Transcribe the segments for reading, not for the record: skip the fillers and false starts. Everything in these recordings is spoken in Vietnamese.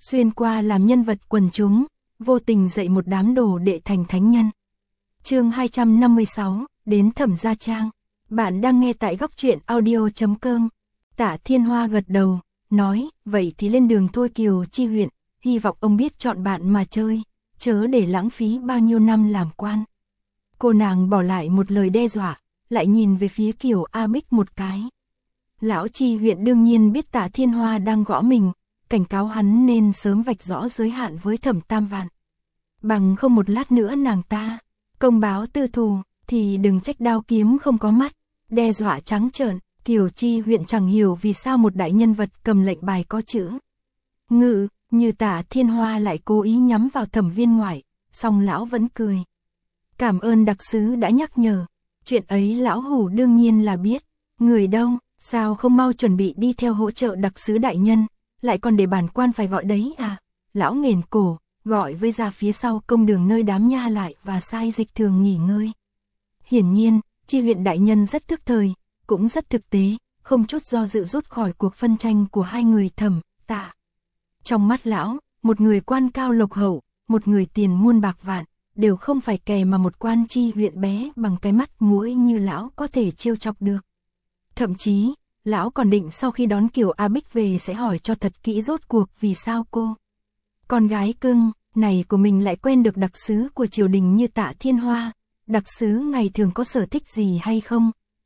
xuyên qua làm nhân vật quần chúng, vô tình dạy một đám đồ đệ thành thánh nhân. Chương 256, đến Thẩm Gia Trang. Bạn đang nghe tại góc truyện audio.com. Tạ Thiên Hoa gật đầu, nói, vậy thì lên đường thôi Kiều Chi huyện, hy vọng ông biết chọn bạn mà chơi, chớ để lãng phí bao nhiêu năm làm quan. Cô nàng bỏ lại một lời đe dọa, lại nhìn về phía Kiều A Bích một cái. Lão Chi huyện đương nhiên biết Tạ Thiên Hoa đang gõ mình, cảnh cáo hắn nên sớm vạch rõ giới hạn với Thẩm Tam Vạn. Bằng không một lát nữa nàng ta công báo tư thù thì đừng trách đao kiếm không có mắt, đe dọa trắng trợn. Kiều Chi huyện chẳng hiểu vì sao một đại nhân vật cầm lệnh bài có chữ Ngự như Tạ Thiên Hoa lại cố ý nhắm vào Thẩm Viên Ngoại, song lão vẫn cười. Cảm ơn đặc sứ đã nhắc nhở, chuyện ấy lão hủ đương nhiên là biết. Người đâu, sao không mau chuẩn bị đi theo hỗ trợ đặc sứ đại nhân, lại còn để bản quan phải gọi đấy à? Lão nghển cổ, gọi với ra phía sau công đường nơi đám nha lại và sai dịch thường nghỉ ngơi. Hiển nhiên, Chi huyện đại nhân rất thức thời, cũng rất thực tế, không chút do dự rút khỏi cuộc phân tranh của hai người Thẩm, Tạ. Trong mắt lão, một người quan cao lộc hậu, một người tiền muôn bạc vạn, đều không phải kè mà một quan Chi huyện bé bằng cái mắt mũi như lão có thể trêu chọc được. Thậm chí, lão còn định sau khi đón Kiều A Bích về sẽ hỏi cho thật kỹ rốt cuộc vì sao cô con gái cưng này của mình lại quen được đặc sứ của triều đình như Tạ Thiên Hoa. Đặc sứ ngày thường có sở thích gì hay không?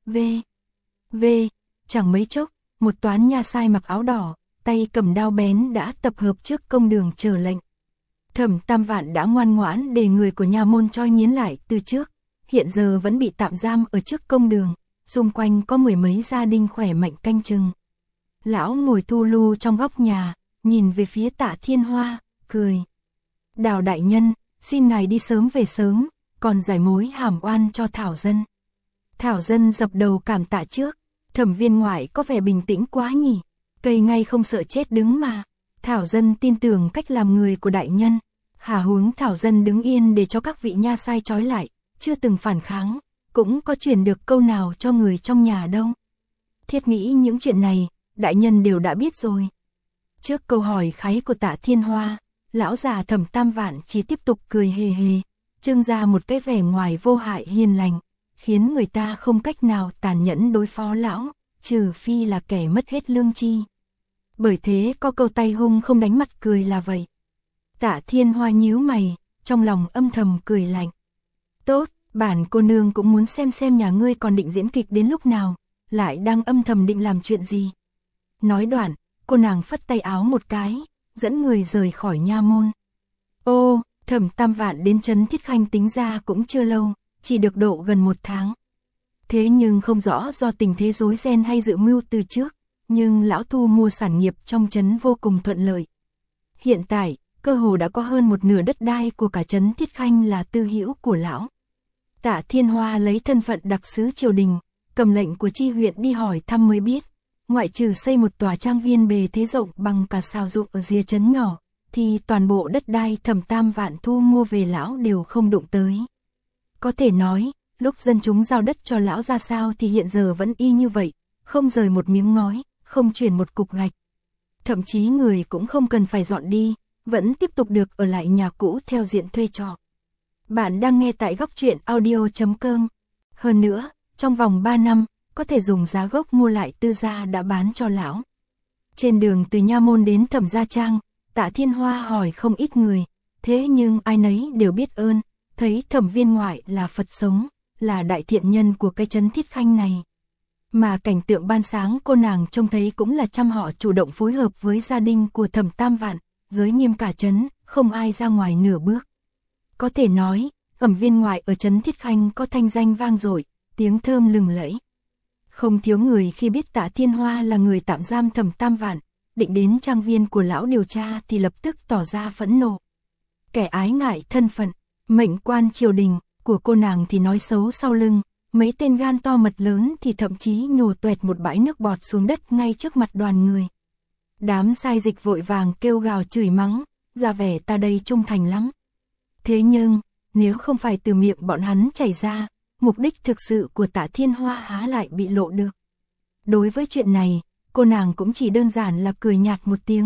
Chẳng mấy chốc, một toán nha sai mặc áo đỏ, tay cầm đao bén đã tập hợp trước công đường chờ lệnh. Thẩm Tam Vạn đã ngoan ngoãn để người của nha môn trói nghiến lại từ trước, hiện giờ vẫn bị tạm giam ở trước công đường, xung quanh có mười mấy gia đình khỏe mạnh canh chừng. Lão ngồi thu lu trong góc nhà, nhìn về phía Tạ Thiên Hoa, cười. Đào đại nhân, xin ngài đi sớm về sớm, còn giải mối hàm oan cho Thảo Dân. Thảo Dân dập đầu cảm tạ trước. Thẩm Viên Ngoại có vẻ bình tĩnh quá nhỉ, cây ngay không sợ chết đứng mà. Thảo Dân tin tưởng cách làm người của đại nhân, hà huống Thảo Dân đứng yên để cho các vị nha sai trói lại, chưa từng phản kháng, cũng có truyền được câu nào cho người trong nhà đâu. Thiết nghĩ những chuyện này, đại nhân đều đã biết rồi. Trước câu hỏi kháy của Tạ Thiên Hoa, lão già Thẩm Tam Vạn chỉ tiếp tục cười hề hề, trưng ra một cái vẻ ngoài vô hại hiền lành, khiến người ta không cách nào tàn nhẫn đối phó lão, trừ phi là kẻ mất hết lương tri. Bởi thế có câu tay hung không đánh mặt cười là vậy. Tạ Thiên Hoa nhíu mày, trong lòng âm thầm cười lạnh. Tốt, bản cô nương cũng muốn xem nhà ngươi còn định diễn kịch đến lúc nào, lại đang âm thầm định làm chuyện gì. Nói đoạn, cô nàng phất tay áo một cái, dẫn người rời khỏi nha môn. Ô, Thẩm Tam Vạn đến trấn Thiết Khanh tính ra cũng chưa lâu, chỉ được độ gần 1 tháng. Thế nhưng không rõ do tình thế rối ren hay dự mưu từ trước, nhưng lão thu mua sản nghiệp trong trấn vô cùng thuận lợi. Hiện tại, cơ hồ đã có hơn một nửa đất đai của cả trấn Thiết Khanh là tư hữu của lão. Tạ Thiên Hoa lấy thân phận đặc sứ triều đình, cầm lệnh của Chi huyện đi hỏi thăm mới biết, ngoại trừ xây một tòa trang viên bề thế rộng bằng cả sào ruộng ở rìa trấn nhỏ, thì toàn bộ đất đai Thẩm Tam Vạn thu mua về lão đều không đụng tới. Có thể nói, lúc dân chúng giao đất cho lão ra sao thì hiện giờ vẫn y như vậy, không rời một miếng ngói, không chuyển một cục gạch. Thậm chí người cũng không cần phải dọn đi, vẫn tiếp tục được ở lại nhà cũ theo diện thuê trọ. Bạn đang nghe tại góc truyện audio.com. Hơn nữa, trong vòng 3 năm, có thể dùng giá gốc mua lại tư gia đã bán cho lão. Trên đường từ nha môn đến Thẩm Gia Trang, Tạ Thiên Hoa hỏi không ít người, thế nhưng ai nấy đều biết ơn, thấy Thẩm Viên Ngoại là Phật sống, là đại thiện nhân của cái trấn Thiết Khanh này. Mà cảnh tượng ban sáng cô nàng trông thấy cũng là trăm họ chủ động phối hợp với gia đình của Thẩm Tam Vạn, giới nghiêm cả trấn, không ai ra ngoài nửa bước. Có thể nói, Thẩm Viên Ngoại ở trấn Thiết Khanh có thanh danh vang dội, tiếng thơm lừng lẫy. Không thiếu người khi biết Tạ Thiên Hoa là người tạm giam Thẩm Tam Vạn, định đến trang viên của lão điều tra thì lập tức tỏ ra phẫn nộ. Kẻ ái ngại thân phận, mệnh quan triều đình của cô nàng thì nói xấu sau lưng, mấy tên gan to mật lớn thì thậm chí nhổ toẹt một bãi nước bọt xuống đất ngay trước mặt đoàn người. Đám sai dịch vội vàng kêu gào chửi mắng, ra vẻ ta đây trung thành lắm. Thế nhưng, nếu không phải từ miệng bọn hắn chảy ra, mục đích thực sự của Tạ Thiên Hoa há lại bị lộ được. Đối với chuyện này, cô nàng cũng chỉ đơn giản là cười nhạt một tiếng,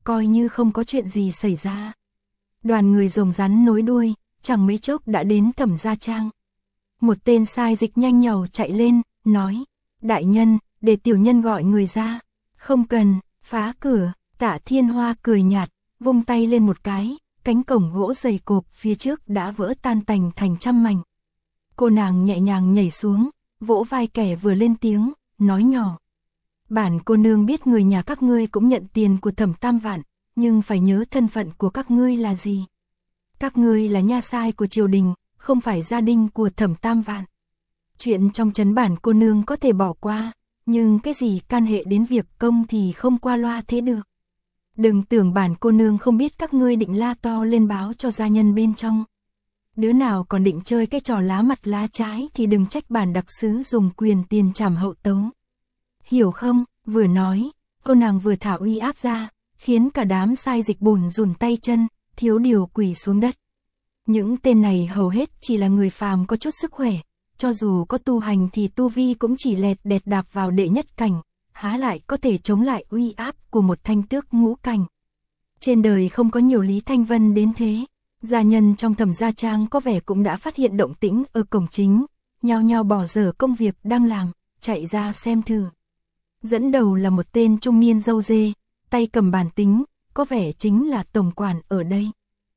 coi như không có chuyện gì xảy ra. Đoàn người rồng rắn nối đuôi, chẳng mấy chốc đã đến Thẩm gia trang. Một tên sai dịch nhanh nhảu chạy lên, nói, đại nhân, để tiểu nhân gọi người ra. Không cần, phá cửa. Tạ Thiên Hoa cười nhạt, vung tay lên một cái, cánh cổng gỗ dày cộp phía trước đã vỡ tan tành thành trăm mảnh. Cô nàng nhẹ nhàng nhảy xuống, vỗ vai kẻ vừa lên tiếng, nói nhỏ. Bản cô nương biết người nhà các ngươi cũng nhận tiền của Thẩm Tam Vạn, nhưng phải nhớ thân phận của các ngươi là gì. Các ngươi là nha sai của triều đình, không phải gia đình của Thẩm Tam Vạn. Chuyện trong trấn bản cô nương có thể bỏ qua, nhưng cái gì can hệ đến việc công thì không qua loa thế được. Đừng tưởng bản cô nương không biết các ngươi định la to lên báo cho gia nhân bên trong. Đứa nào còn định chơi cái trò lá mặt lá trái thì đừng trách bản đặc sứ dùng quyền tiền trảm hậu tấu. Hiểu không? Vừa nói, cô nàng vừa thả uy áp ra, khiến cả đám sai dịch bùn rùn tay chân, thiếu điều quỳ xuống đất. Những tên này hầu hết chỉ là người phàm có chút sức khỏe, cho dù có tu hành thì tu vi cũng chỉ lẹt đẹt đạp vào đệ nhất cảnh, há lại có thể chống lại uy áp của một thanh tước ngũ cảnh. Trên đời không có nhiều Lý Thanh Vân đến thế. Gia nhân trong Thẩm gia trang có vẻ cũng đã phát hiện động tĩnh ở cổng chính, nhao nhao bỏ dở công việc đang làm, chạy ra xem thử. Dẫn đầu là một tên trung niên râu dê, tay cầm bản tính, có vẻ chính là tổng quản ở đây.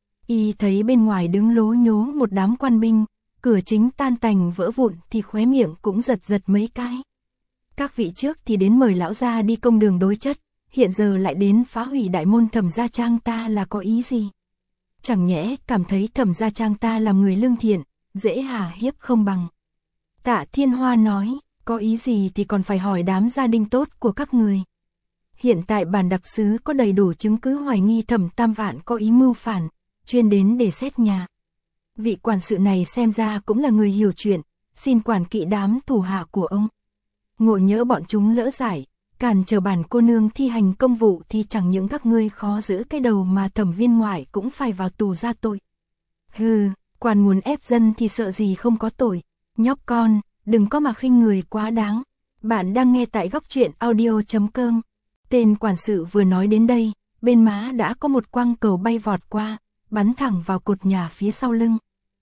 Y thấy bên ngoài đứng lố nhố một đám quan binh, cửa chính tan tành vỡ vụn thì khóe miệng cũng giật giật mấy cái. Các vị trước thì đến mời lão gia đi công đường đối chất, hiện giờ lại đến phá hủy đại môn Thẩm gia trang ta là có ý gì? Chẳng nhẽ cảm thấy Thẩm gia trang ta làm người lương thiện, dễ hà hiếp không bằng. Tạ Thiên Hoa nói, có ý gì thì còn phải hỏi đám gia đình tốt của các người. Hiện tại bản đặc sứ có đầy đủ chứng cứ hoài nghi Thẩm Tam Vạn có ý mưu phản, chuyên đến để xét nhà. Vị quản sự này xem ra cũng là người hiểu chuyện, xin quản kỵ đám thủ hạ của ông. Ngộ nhỡ bọn chúng lỡ giải, cản trở bản cô nương thi hành công vụ thì chẳng những các ngươi khó giữ cái đầu mà thẩm viên ngoại cũng phải vào tù ra tội. Hừ, quan muốn ép dân thì sợ gì không có tội. Nhóc con, đừng có mà khinh người quá đáng. Bạn đang nghe tại góc truyện audio.com. Tên quản sự vừa nói đến đây, bên má đã có một quang cầu bay vọt qua, bắn thẳng vào cột nhà phía sau lưng.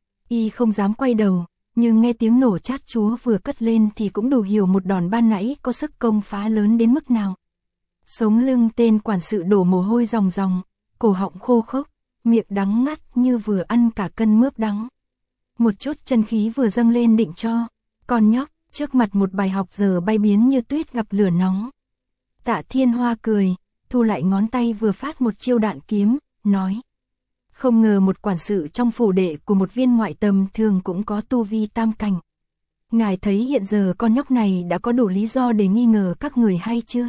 Y không dám quay đầu, nhưng nghe tiếng nổ chát chúa vừa cất lên thì cũng đủ hiểu một đòn ban nãy có sức công phá lớn đến mức nào. Sống lưng tên quản sự đổ mồ hôi ròng ròng, cổ họng khô khốc, miệng đắng ngắt như vừa ăn cả cân mướp đắng. Một chút chân khí vừa dâng lên định cho, con nhóc, trước mặt một bài học giờ bay biến như tuyết gặp lửa nóng. Tạ Thiên Hoa cười, thu lại ngón tay vừa phát một chiêu đạn kiếm, nói. Không ngờ một quản sự trong phủ đệ của một viên ngoại tầm thường cũng có tu vi tam cảnh. Ngài thấy hiện giờ con nhóc này đã có đủ lý do để nghi ngờ các người hay chưa?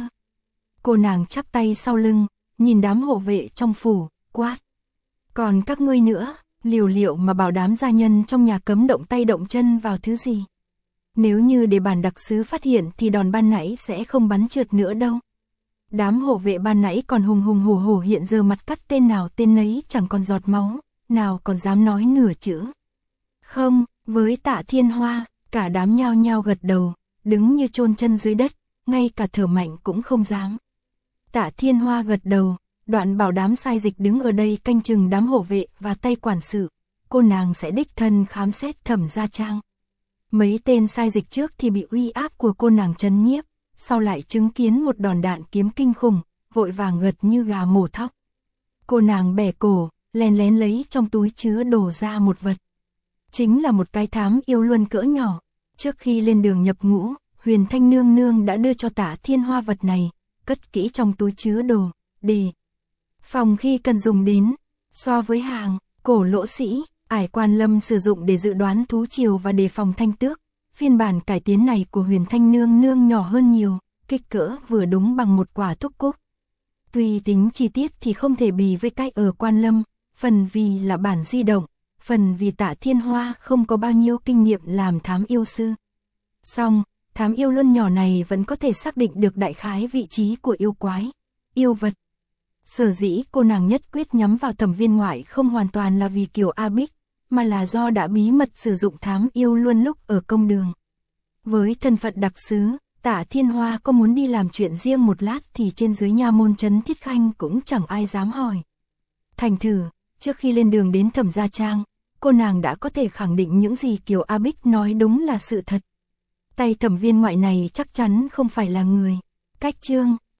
Cô nàng chắp tay sau lưng, nhìn đám hộ vệ trong phủ, quát. Còn các ngươi nữa, liều liệu mà bảo đám gia nhân trong nhà cấm động tay động chân vào thứ gì? Nếu như để bản đặc sứ phát hiện thì đòn ban nãy sẽ không bắn trượt nữa đâu. Đám hộ vệ ban nãy còn hùng hùng hổ hổ hiện giờ mặt cắt tên nào tên nấy chẳng còn giọt máu, nào còn dám nói nửa chữ. Không, với Tạ Thiên Hoa, cả đám nhao nhao gật đầu, đứng như chôn chân dưới đất, ngay cả thở mạnh cũng không dám. Tạ Thiên Hoa gật đầu, đoạn bảo đám sai dịch đứng ở đây canh chừng đám hộ vệ và tay quản sự, cô nàng sẽ đích thân khám xét Thẩm gia trang. Mấy tên sai dịch trước thì bị uy áp của cô nàng trấn nhiếp, sau lại chứng kiến một đòn đạn kiếm kinh khủng, vội vàng gật như gà mổ thóc. Cô nàng bẻ cổ, lén lén lấy trong túi chứa đồ ra một vật. Chính là một cái thám yêu luân cỡ nhỏ. Trước khi lên đường nhập ngũ, Huyền Thanh nương nương đã đưa cho Tạ Thiên Hoa vật này, cất kỹ trong túi chứa đồ, để phòng khi cần dùng đến. So với hàng, cổ lỗ sĩ, Ải Quan Lâm sử dụng để dự đoán thú triều và đề phòng thanh tước, phiên bản cải tiến này của Huyền Thanh nương nương nhỏ hơn nhiều, kích cỡ vừa đúng bằng một quả thuốc cúc. Tuy tính chi tiết thì không thể bì với cái ở Quan Lâm, phần vì là bản di động, phần vì Tạ Thiên Hoa không có bao nhiêu kinh nghiệm làm thám yêu sư. Song, thám yêu luân nhỏ này vẫn có thể xác định được đại khái vị trí của yêu quái, yêu vật. Sở dĩ cô nàng nhất quyết nhắm vào Thẩm viên ngoại không hoàn toàn là vì Kiều A Bích, mà là do đã bí mật sử dụng thám yêu luân lúc ở công đường. Với thân phận đặc sứ, Tạ Thiên Hoa có muốn đi làm chuyện riêng một lát thì trên dưới nha môn Trấn Thiết Khanh cũng chẳng ai dám hỏi. Thành thử, trước khi lên đường đến Thẩm Gia Trang, cô nàng đã có thể khẳng định những gì Kiều A Bích nói đúng là sự thật. Tay Thẩm Viên Ngoại này chắc chắn không phải là người. Cách chương